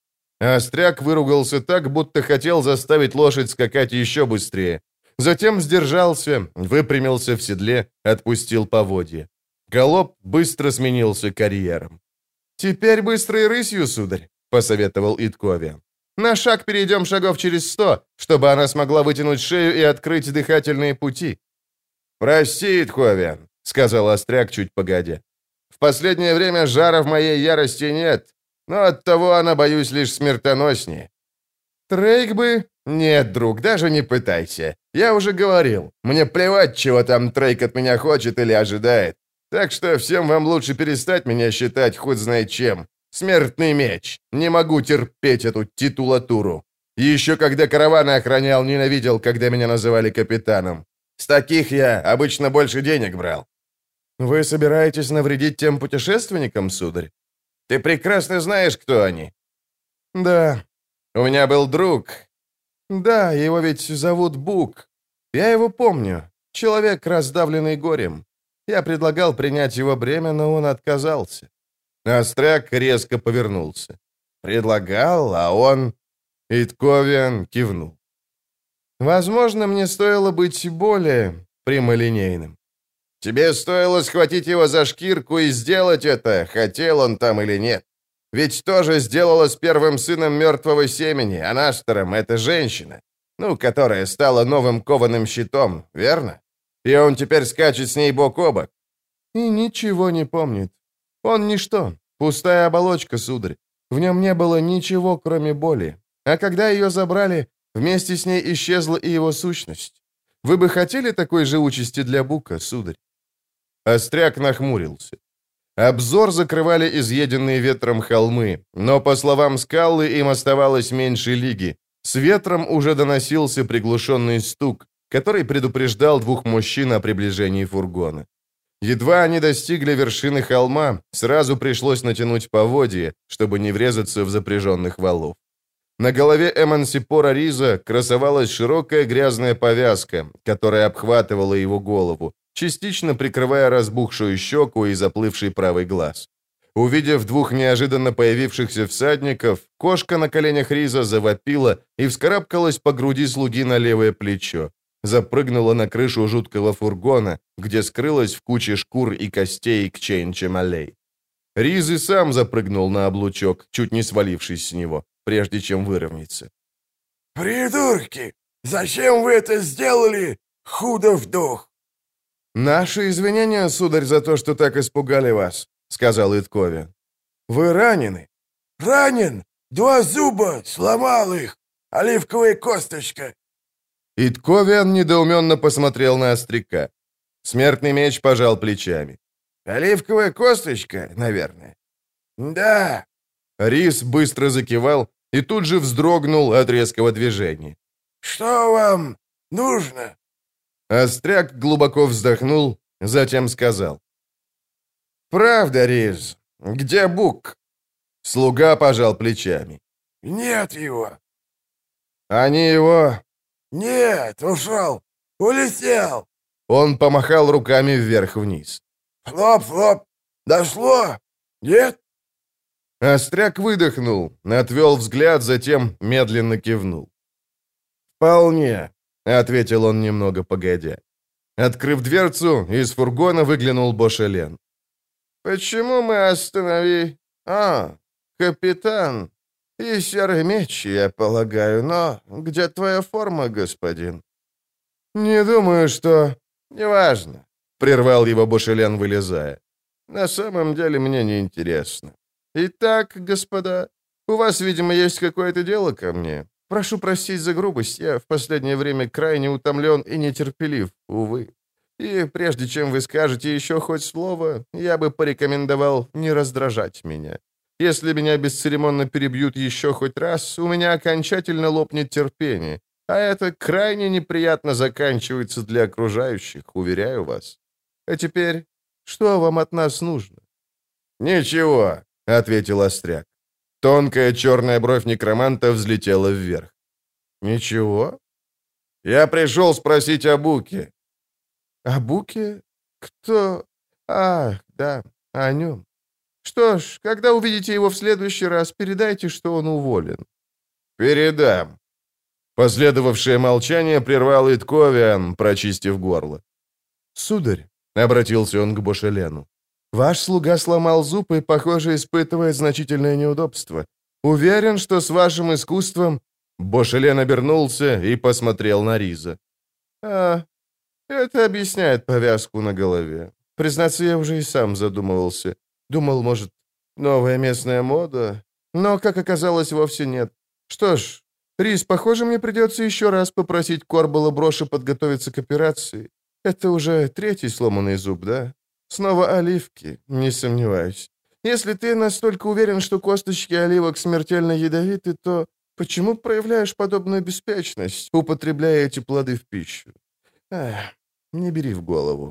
Остряк выругался так, будто хотел заставить лошадь скакать еще быстрее. Затем сдержался, выпрямился в седле, отпустил поводья. Галоп быстро сменился карьером. «Теперь быстрой рысью, сударь», — посоветовал Итковиан. «На шаг перейдем шагов через сто, чтобы она смогла вытянуть шею и открыть дыхательные пути». «Прости, Итковиан», — сказал Остряк чуть погодя. «В последнее время жара в моей ярости нет, но оттого она, боюсь, лишь смертоноснее». «Трейк бы...» «Нет, друг, даже не пытайся. Я уже говорил, мне плевать, чего там Трейк от меня хочет или ожидает. Так что всем вам лучше перестать меня считать хоть знает чем. Смертный меч. Не могу терпеть эту титулатуру. Еще когда караваны охранял, ненавидел, когда меня называли капитаном. С таких я обычно больше денег брал». «Вы собираетесь навредить тем путешественникам, сударь?» «Ты прекрасно знаешь, кто они». «Да. У меня был друг. Да, его ведь зовут Бук. Я его помню. Человек, раздавленный горем. Я предлагал принять его бремя, но он отказался». Остряк резко повернулся. «Предлагал, а он...» Итковиан кивнул. «Возможно, мне стоило быть более прямолинейным. Тебе стоило схватить его за шкирку и сделать это, хотел он там или нет. Ведь тоже сделала с первым сыном мертвого семени, а Наштором — это женщина, ну, которая стала новым кованым щитом, верно? И он теперь скачет с ней бок о бок. И ничего не помнит. Он ничто, пустая оболочка, сударь. В нем не было ничего, кроме боли. А когда ее забрали, вместе с ней исчезла и его сущность. Вы бы хотели такой же участи для Бука, сударь?» Остряк нахмурился. Обзор закрывали изъеденные ветром холмы, но, по словам Скаллы, им оставалось меньше лиги. С ветром уже доносился приглушенный стук, который предупреждал двух мужчин о приближении фургона. Едва они достигли вершины холма, сразу пришлось натянуть поводья, чтобы не врезаться в запряженных валов. На голове Эмансипора Риза красовалась широкая грязная повязка, которая обхватывала его голову, частично прикрывая разбухшую щеку и заплывший правый глаз. Увидев двух неожиданно появившихся всадников, кошка на коленях Риза завопила и вскарабкалась по груди слуги на левое плечо. Запрыгнула на крышу жуткого фургона, где скрылась в куче шкур и костей к Чейн-Чемалей. Риз и сам запрыгнул на облучок, чуть не свалившись с него, прежде чем выровняться. «Придурки! Зачем вы это сделали? Худо в дух!» «Наши извинения, сударь, за то, что так испугали вас», — сказал Итковиан. «Вы ранены?» «Ранен! Два зуба! Сломал их! Оливковая косточка!» Итковиан недоуменно посмотрел на Остряка. Смертный меч пожал плечами. «Оливковая косточка, наверное». «Да». Рис быстро закивал и тут же вздрогнул от резкого движения. «Что вам нужно?» Остряк глубоко вздохнул, затем сказал. «Правда, Риз. Где Бук?» Слуга пожал плечами. «Нет его». «Они его...» «Нет, ушел. Улетел». Он помахал руками вверх-вниз. «Хлоп-хлоп. Дошло? Нет?» Остряк выдохнул, отвел взгляд, затем медленно кивнул. «Вполне», — ответил он немного погодя. Открыв дверцу, из фургона выглянул Бошелен. «Почему мы останови... А, капитан. И серый меч, я полагаю, но где твоя форма, господин?» «Не думаю, что...» «Неважно», — прервал его Бошелен, вылезая. «На самом деле мне не интересно. Итак, господа, у вас, видимо, есть какое-то дело ко мне. Прошу простить за грубость, я в последнее время крайне утомлен и нетерпелив, увы. И прежде чем вы скажете еще хоть слово, я бы порекомендовал не раздражать меня. Если меня бесцеремонно перебьют еще хоть раз, у меня окончательно лопнет терпение, а это крайне неприятно заканчивается для окружающих, уверяю вас. А теперь, что вам от нас нужно?» «Ничего», — ответил Остряк. Тонкая черная бровь некроманта взлетела вверх. «Ничего? Я пришел спросить о Буке». «О Буке? Кто? Ах, да, о нем. Что ж, когда увидите его в следующий раз, передайте, что он уволен». «Передам». Последовавшее молчание прервал Итковиан, прочистив горло. «Сударь», — обратился он к Бошелену, Ваш слуга сломал зуб и, похоже, испытывает значительное неудобство. Уверен, что с вашим искусством...» Бошелен обернулся и посмотрел на Риза. «А, это объясняет повязку на голове. Признаться, я уже и сам задумывался. Думал, может, новая местная мода? Но, как оказалось, вовсе нет. Что ж, Риз, похоже, мне придется еще раз попросить Корбала Броша подготовиться к операции. Это уже третий сломанный зуб, да? Снова оливки, не сомневаюсь. Если ты настолько уверен, что косточки оливок смертельно ядовиты, то почему проявляешь подобную беспечность, употребляя эти плоды в пищу? Эх, не бери в голову».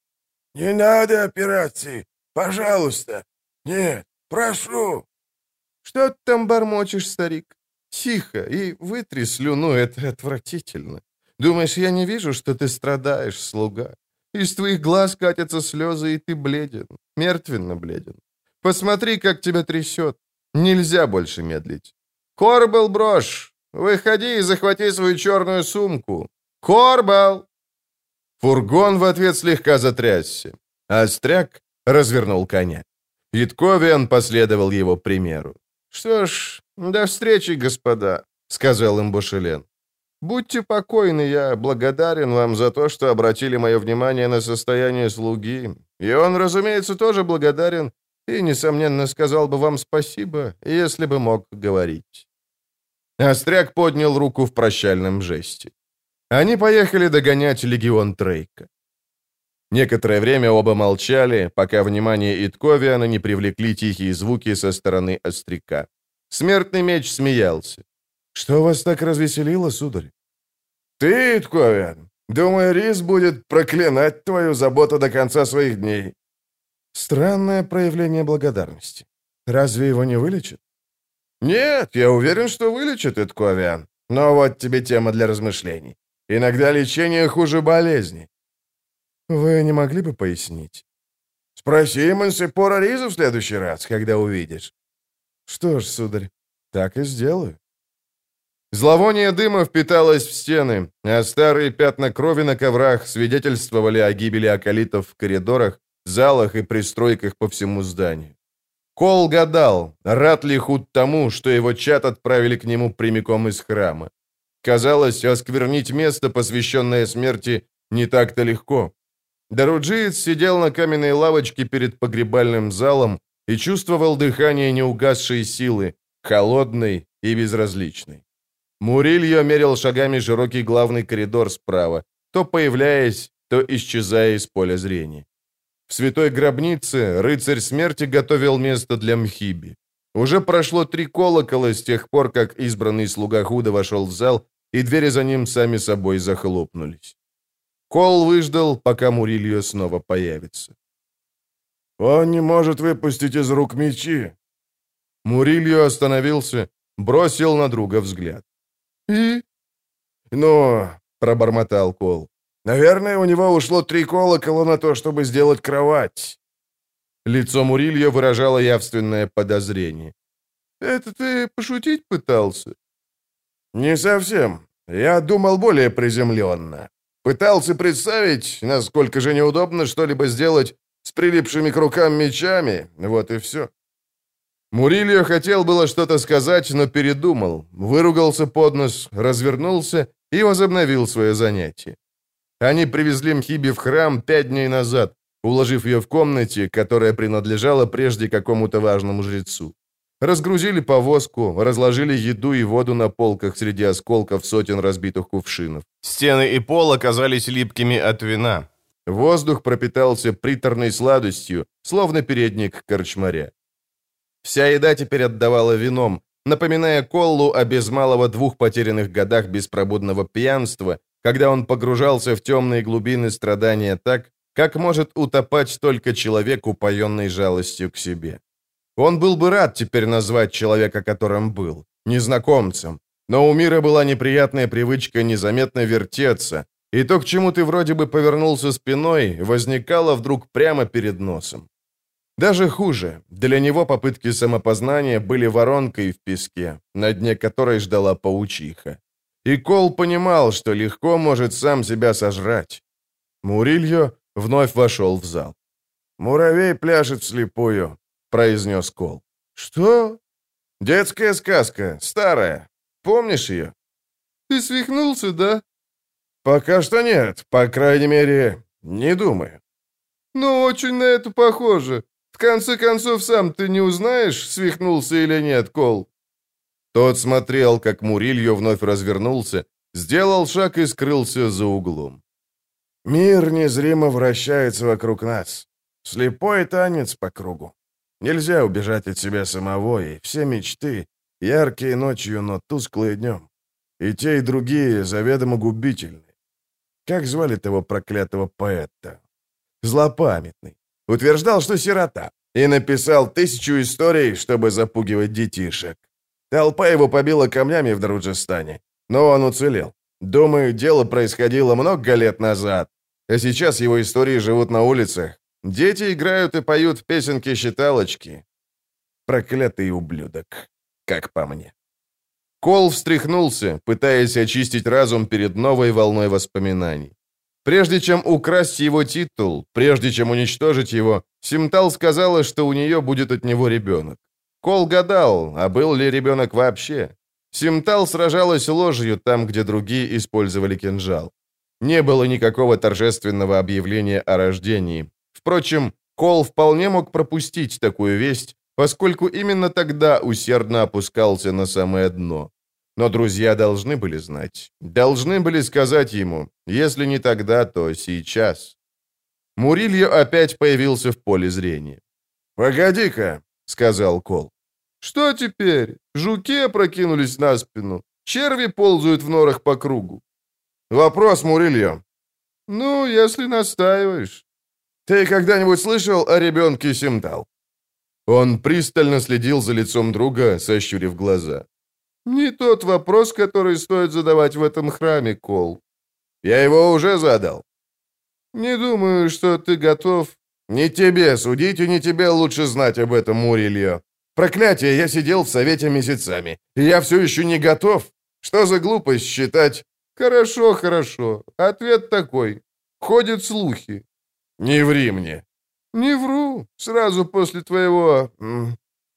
«Не надо операции! Пожалуйста! Нет, прошу!» «Что ты там бормочешь, старик? Тихо и вытри слюну, это отвратительно. Думаешь, я не вижу, что ты страдаешь, слуга? Из твоих глаз катятся слезы, и ты бледен, мертвенно бледен. Посмотри, как тебя трясет. Нельзя больше медлить. Корбал Брош, выходи и захвати свою черную сумку. Корбал!» Фургон в ответ слегка затрясся. Остряк развернул коня. Итковиан последовал его примеру. «Что ж, до встречи, господа», — сказал им Бошелен. «Будьте покойны, я благодарен вам за то, что обратили мое внимание на состояние слуги. И он, разумеется, тоже благодарен и, несомненно, сказал бы вам спасибо, если бы мог говорить». Остряк поднял руку в прощальном жесте. Они поехали догонять легион Трейка. Некоторое время оба молчали, пока внимание Итковиана не привлекли тихие звуки со стороны остряка. Смертный меч смеялся. «Что вас так развеселило, сударь?» «Ты, Итковиан, думаю, Риз будет проклинать твою заботу до конца своих дней». «Странное проявление благодарности. Разве его не вылечат?» «Нет, я уверен, что вылечит, Итковиан. Но вот тебе тема для размышлений. Иногда лечение хуже болезни». «Вы не могли бы пояснить?» «Спроси Мансипора Риза в следующий раз, когда увидишь». «Что ж, сударь, так и сделаю». Зловоние дыма впиталось в стены, а старые пятна крови на коврах свидетельствовали о гибели акалитов в коридорах, залах и пристройках по всему зданию. Кол гадал, рад ли Худ тому, что его чад отправили к нему прямиком из храма. Казалось, осквернить место, посвященное смерти, не так-то легко. Даруджиец сидел на каменной лавочке перед погребальным залом и чувствовал дыхание неугасшей силы, холодной и безразличной. Мурильо мерил шагами широкий главный коридор справа, то появляясь, то исчезая из поля зрения. В святой гробнице рыцарь смерти готовил место для Мхиби. Уже прошло три колокола с тех пор, как избранный слуга Худа вошел в зал, и двери за ним сами собой захлопнулись. Кол выждал, пока Мурильо снова появится. «Он не может выпустить из рук мечи». Мурильо остановился, бросил на друга взгляд. «И?» «Ну», — пробормотал Кол, — «наверное, у него ушло три колокола на то, чтобы сделать кровать». Лицо Мурильо выражало явственное подозрение. «Это ты пошутить пытался?» «Не совсем. Я думал более приземленно. Пытался представить, насколько же неудобно что-либо сделать с прилипшими к рукам мечами, вот и все». Мурильо хотел было что-то сказать, но передумал, выругался под нос, развернулся и возобновил свое занятие. Они привезли Мхиби в храм пять дней назад, уложив ее в комнате, которая принадлежала прежде какому-то важному жрецу. Разгрузили повозку, разложили еду и воду на полках среди осколков сотен разбитых кувшинов. Стены и пол оказались липкими от вина. Воздух пропитался приторной сладостью, словно передник корчмаря. Вся еда теперь отдавала вином, напоминая Коллу о без малого двух потерянных годах беспробудного пьянства, когда он погружался в темные глубины страдания так, как может утопать только человек, упоенный жалостью к себе. Он был бы рад теперь назвать человека, которым был, незнакомцем, но у мира была неприятная привычка незаметно вертеться, и то, к чему ты вроде бы повернулся спиной, возникало вдруг прямо перед носом. Даже хуже, для него попытки самопознания были воронкой в песке, на дне которой ждала паучиха. И Кол понимал, что легко может сам себя сожрать. Мурильо вновь вошел в зал. «Муравей пляшет вслепую», — произнес Кол. «Что?» «Детская сказка, старая. Помнишь ее?» «Ты свихнулся, да?» «Пока что нет, по крайней мере, не думаю». «Ну, очень на это похоже. В конце концов, сам ты не узнаешь, свихнулся или нет, Кол?» Тот смотрел, как Мурильо вновь развернулся, сделал шаг и скрылся за углом. «Мир незримо вращается вокруг нас. Слепой танец по кругу. Нельзя убежать от себя самого, и все мечты, яркие ночью, но тусклые днем. И те, и другие заведомо губительны. Как звали того проклятого поэта? Злопамятный. Утверждал, что сирота, и написал тысячу историй, чтобы запугивать детишек. Толпа его побила камнями в Друджестане, но он уцелел. Думаю, дело происходило много лет назад, а сейчас его истории живут на улицах. Дети играют и поют песенки-считалочки. Проклятый ублюдок, как по мне. Кол встряхнулся, пытаясь очистить разум перед новой волной воспоминаний. Прежде чем украсть его титул, прежде чем уничтожить его, Симтал сказала, что у нее будет от него ребенок. Кол гадал, а был ли ребенок вообще. Симтал сражалась ложью там, где другие использовали кинжал. Не было никакого торжественного объявления о рождении. Впрочем, Кол вполне мог пропустить такую весть, поскольку именно тогда усердно опускался на самое дно. Но друзья должны были знать, должны были сказать ему, если не тогда, то сейчас. Мурильо опять появился в поле зрения. «Погоди-ка», — сказал Кол. «Что теперь? Жуки опрокинулись на спину, черви ползают в норах по кругу». «Вопрос, Мурильо». «Ну, если настаиваешь». «Ты когда-нибудь слышал о ребенке Симтал?» Он пристально следил за лицом друга, сощурив глаза. «Не тот вопрос, который стоит задавать в этом храме, Кол». «Я его уже задал». «Не думаю, что ты готов». «Не тебе судить и не тебе лучше знать об этом, Мурильо. Проклятие, я сидел в совете месяцами, и я все еще не готов. Что за глупость считать...» «Хорошо, хорошо. Ответ такой. Ходят слухи». «Не ври мне». «Не вру. Сразу после твоего... М,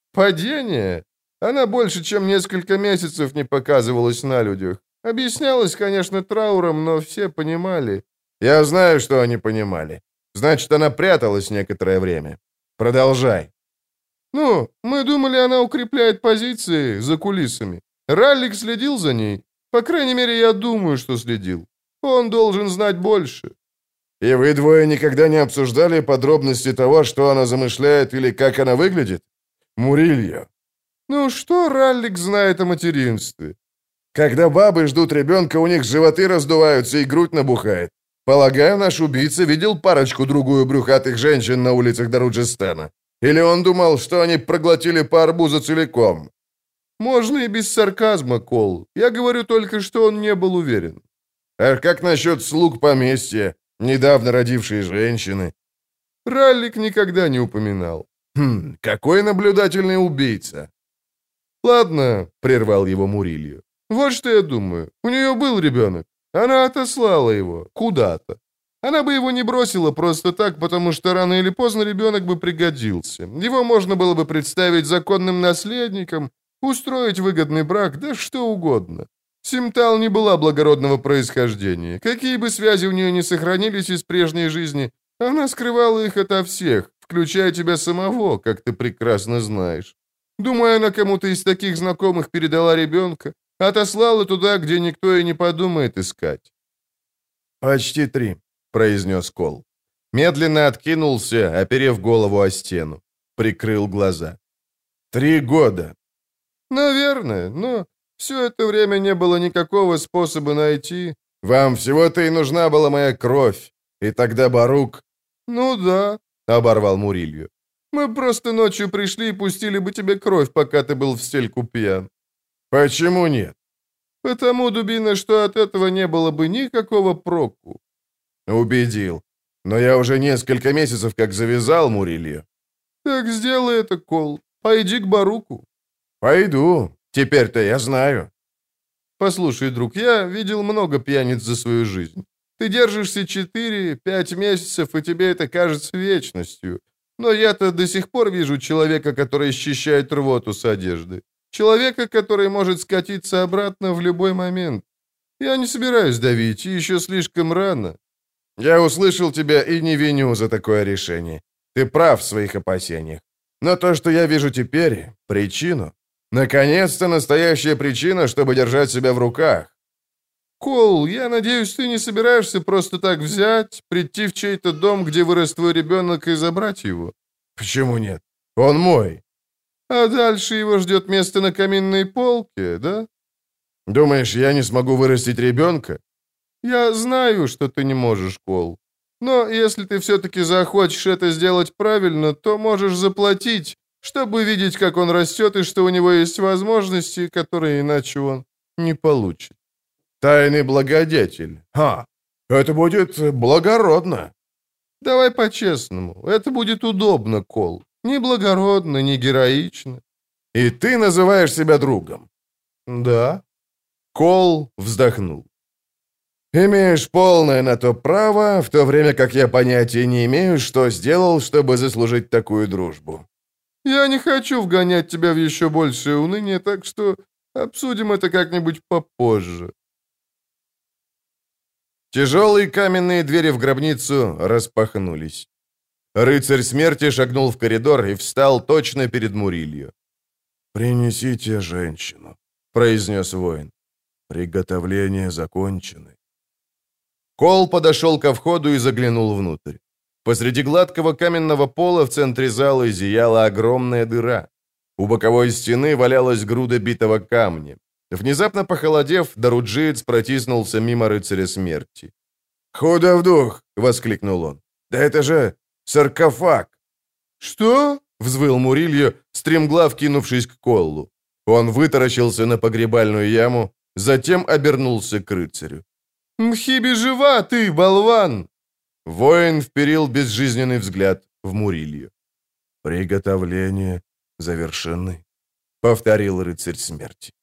падения. Она больше, чем несколько месяцев не показывалась на людях. Объяснялась, конечно, трауром, но все понимали». «Я знаю, что они понимали. Значит, она пряталась некоторое время. Продолжай». «Ну, мы думали, она укрепляет позиции за кулисами. Раллик следил за ней. По крайней мере, я думаю, что следил. Он должен знать больше». «И вы двое никогда не обсуждали подробности того, что она замышляет или как она выглядит? Мурильо». «Ну что Раллик знает о материнстве?» «Когда бабы ждут ребенка, у них животы раздуваются и грудь набухает. Полагаю, наш убийца видел парочку-другую брюхатых женщин на улицах Даруджистана. Или он думал, что они проглотили по арбузу целиком?» «Можно и без сарказма, Кол. Я говорю только, что он не был уверен». «А как насчет слуг поместья, недавно родившие женщины?» Раллик никогда не упоминал. «Хм, какой наблюдательный убийца!» «Ладно», — прервал его Мурильо. «Вот что я думаю. У нее был ребенок. Она отослала его. Куда-то. Она бы его не бросила просто так, потому что рано или поздно ребенок бы пригодился. Его можно было бы представить законным наследником, устроить выгодный брак, да что угодно. Симтал не была благородного происхождения. Какие бы связи у нее не сохранились из прежней жизни, она скрывала их ото всех, включая тебя самого, как ты прекрасно знаешь. Думаю, она кому-то из таких знакомых передала ребенка, отослала туда, где никто и не подумает искать». «Почти три», — произнес Кол. Медленно откинулся, оперев голову о стену. Прикрыл глаза. «Три года». «Наверное, но все это время не было никакого способа найти». «Вам всего-то и нужна была моя кровь. И тогда Барук...» «Ну да», — оборвал Мурильо. «Мы просто ночью пришли и пустили бы тебе кровь, пока ты был в стельку пьян». «Почему нет?» «Потому, дубина, что от этого не было бы никакого проку». «Убедил. Но я уже несколько месяцев как завязал, Мурильо». «Так сделай это, Кол. Пойди к Баруку». «Пойду. Теперь-то я знаю». «Послушай, друг, я видел много пьяниц за свою жизнь. Ты держишься четыре-пять месяцев, и тебе это кажется вечностью. Но я-то до сих пор вижу человека, который счищает рвоту с одежды. Человека, который может скатиться обратно в любой момент. Я не собираюсь давить, и еще слишком рано. Я услышал тебя и не виню за такое решение. Ты прав в своих опасениях. Но то, что я вижу теперь, причину. Наконец-то настоящая причина, чтобы держать себя в руках. Кол, я надеюсь, ты не собираешься просто так взять, прийти в чей-то дом, где вырос твой ребенок, и забрать его? Почему нет? Он мой. А дальше его ждет место на каминной полке, да? Думаешь, я не смогу вырастить ребенка? Я знаю, что ты не можешь, Кол. Но если ты все-таки захочешь это сделать правильно, то можешь заплатить, чтобы видеть, как он растет, и что у него есть возможности, которые иначе он не получит. Тайный благодетель. Ха, это будет благородно. Давай по-честному. Это будет удобно, Кол. Не благородно, не героично. И ты называешь себя другом? Да. Кол вздохнул. Имеешь полное на то право, в то время как я понятия не имею, что сделал, чтобы заслужить такую дружбу. Я не хочу вгонять тебя в еще большее уныние, так что обсудим это как-нибудь попозже. Тяжелые каменные двери в гробницу распахнулись. Рыцарь смерти шагнул в коридор и встал точно перед Мурильо. «Принесите женщину», — произнес воин. «Приготовления закончены». Кол подошел ко входу и заглянул внутрь. Посреди гладкого каменного пола в центре зала зияла огромная дыра. У боковой стены валялась груда битого камня. Внезапно похолодев, Даруджиец протиснулся мимо рыцаря смерти. «Худо в дух!» — воскликнул он. «Да это же саркофаг!» «Что?» — взвыл Мурильо, стремглав кинувшись к Коллу. Он вытаращился на погребальную яму, затем обернулся к рыцарю. «Мхиби жива, ты, болван!» Воин вперил безжизненный взгляд в Мурильо. «Приготовления завершены», — повторил рыцарь смерти.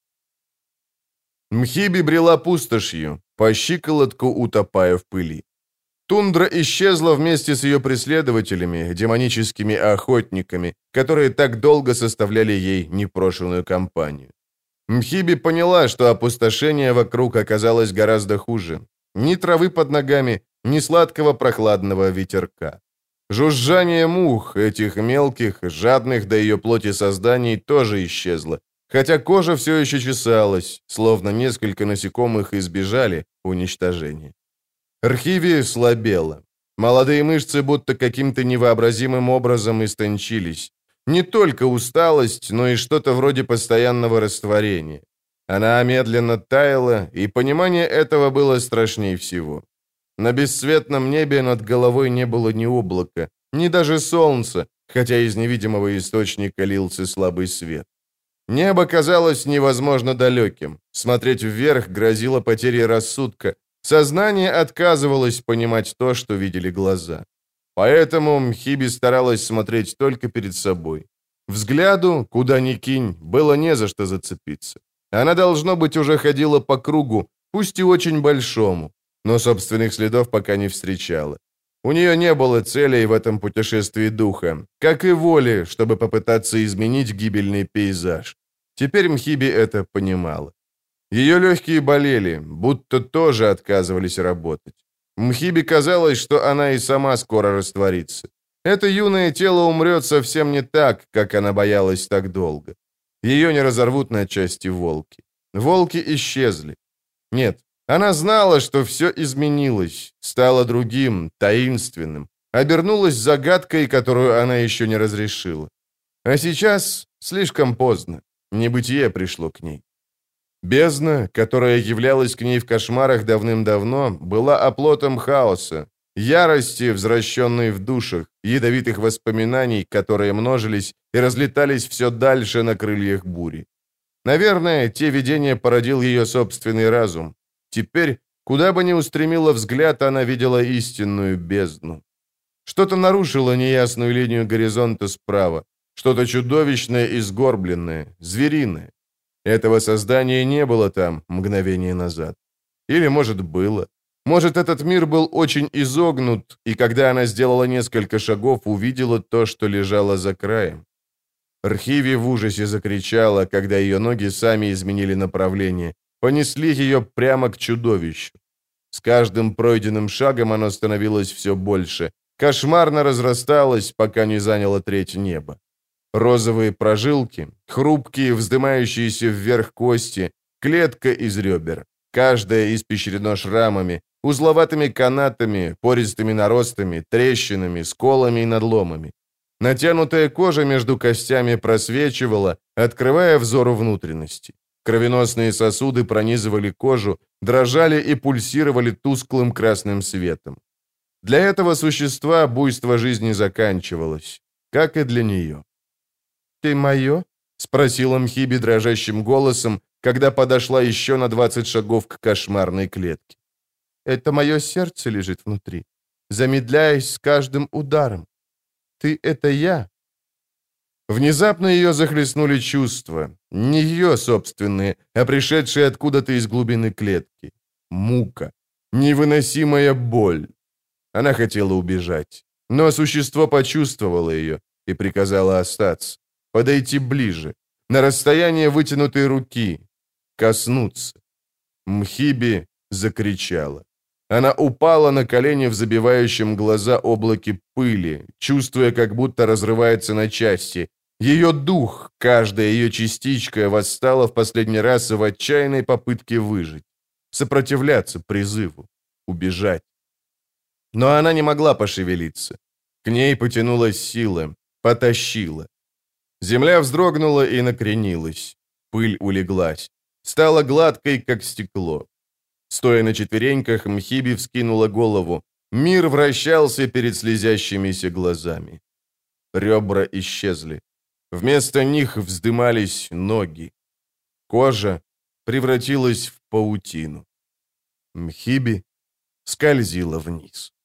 Мхиби брела пустошью, по щиколотку утопая в пыли. Тундра исчезла вместе с ее преследователями, демоническими охотниками, которые так долго составляли ей непрошенную компанию. Мхиби поняла, что опустошение вокруг оказалось гораздо хуже. Ни травы под ногами, ни сладкого прохладного ветерка. Жужжание мух, этих мелких, жадных до ее плоти созданий, тоже исчезло, хотя кожа все еще чесалась, словно несколько насекомых избежали уничтожения. Архиви слабела. Молодые мышцы будто каким-то невообразимым образом истончились. Не только усталость, но и что-то вроде постоянного растворения. Она медленно таяла, и понимание этого было страшнее всего. На бесцветном небе над головой не было ни облака, ни даже солнца, хотя из невидимого источника лился слабый свет. Небо казалось невозможно далеким. Смотреть вверх грозило потерей рассудка. Сознание отказывалось понимать то, что видели глаза. Поэтому Мхиби старалась смотреть только перед собой. Взгляду, куда ни кинь, было не за что зацепиться. Она, должно быть, уже ходила по кругу, пусть и очень большому, но собственных следов пока не встречала. У нее не было целей в этом путешествии духа, как и воли, чтобы попытаться изменить гибельный пейзаж. Теперь Мхиби это понимала. Ее легкие болели, будто тоже отказывались работать. Мхиби казалось, что она и сама скоро растворится. Это юное тело умрет совсем не так, как она боялась так долго. Ее не разорвут на части волки. Волки исчезли. Нет, она знала, что все изменилось, стало другим, таинственным, обернулась загадкой, которую она еще не разрешила. А сейчас слишком поздно. Небытие пришло к ней. Бездна, которая являлась к ней в кошмарах давным-давно, была оплотом хаоса, ярости, возвращенной в душах, ядовитых воспоминаний, которые множились и разлетались все дальше на крыльях бури. Наверное, те видения породил ее собственный разум. Теперь, куда бы ни устремила взгляд, она видела истинную бездну. Что-то нарушило неясную линию горизонта справа, что-то чудовищное и сгорбленное, звериное. Этого создания не было там мгновение назад. Или, может, было. Может, этот мир был очень изогнут, и когда она сделала несколько шагов, увидела то, что лежало за краем. Рхиви в ужасе закричала, когда ее ноги сами изменили направление, понесли ее прямо к чудовищу. С каждым пройденным шагом оно становилось все больше, кошмарно разрасталось, пока не заняло треть неба. Розовые прожилки, хрупкие, вздымающиеся вверх кости, клетка из ребер, каждая испещрена шрамами, узловатыми канатами, пористыми наростами, трещинами, сколами и надломами. Натянутая кожа между костями просвечивала, открывая взору внутренности. Кровеносные сосуды пронизывали кожу, дрожали и пульсировали тусклым красным светом. Для этого существа буйство жизни заканчивалось, как и для нее. «Ты мое?» — спросила Мхиби дрожащим голосом, когда подошла еще на двадцать шагов к кошмарной клетке. «Это мое сердце лежит внутри, замедляясь с каждым ударом. Ты — это я». Внезапно ее захлестнули чувства, не ее собственные, а пришедшие откуда-то из глубины клетки. Мука, невыносимая боль. Она хотела убежать, но существо почувствовало ее и приказало остаться, подойти ближе, на расстояние вытянутой руки, коснуться. Мхиби закричала. Она упала на колени в забивающем глаза облаке пыли, чувствуя, как будто разрывается на части. Ее дух, каждая ее частичка, восстала в последний раз в отчаянной попытке выжить, сопротивляться призыву, убежать. Но она не могла пошевелиться. К ней потянулась сила, потащила. Земля вздрогнула и накренилась. Пыль улеглась. Стала гладкой, как стекло. Стоя на четвереньках, Мхиби вскинула голову. Мир вращался перед слезящимися глазами. Ребра исчезли. Вместо них вздымались ноги. Кожа превратилась в паутину. Мхиби скользила вниз.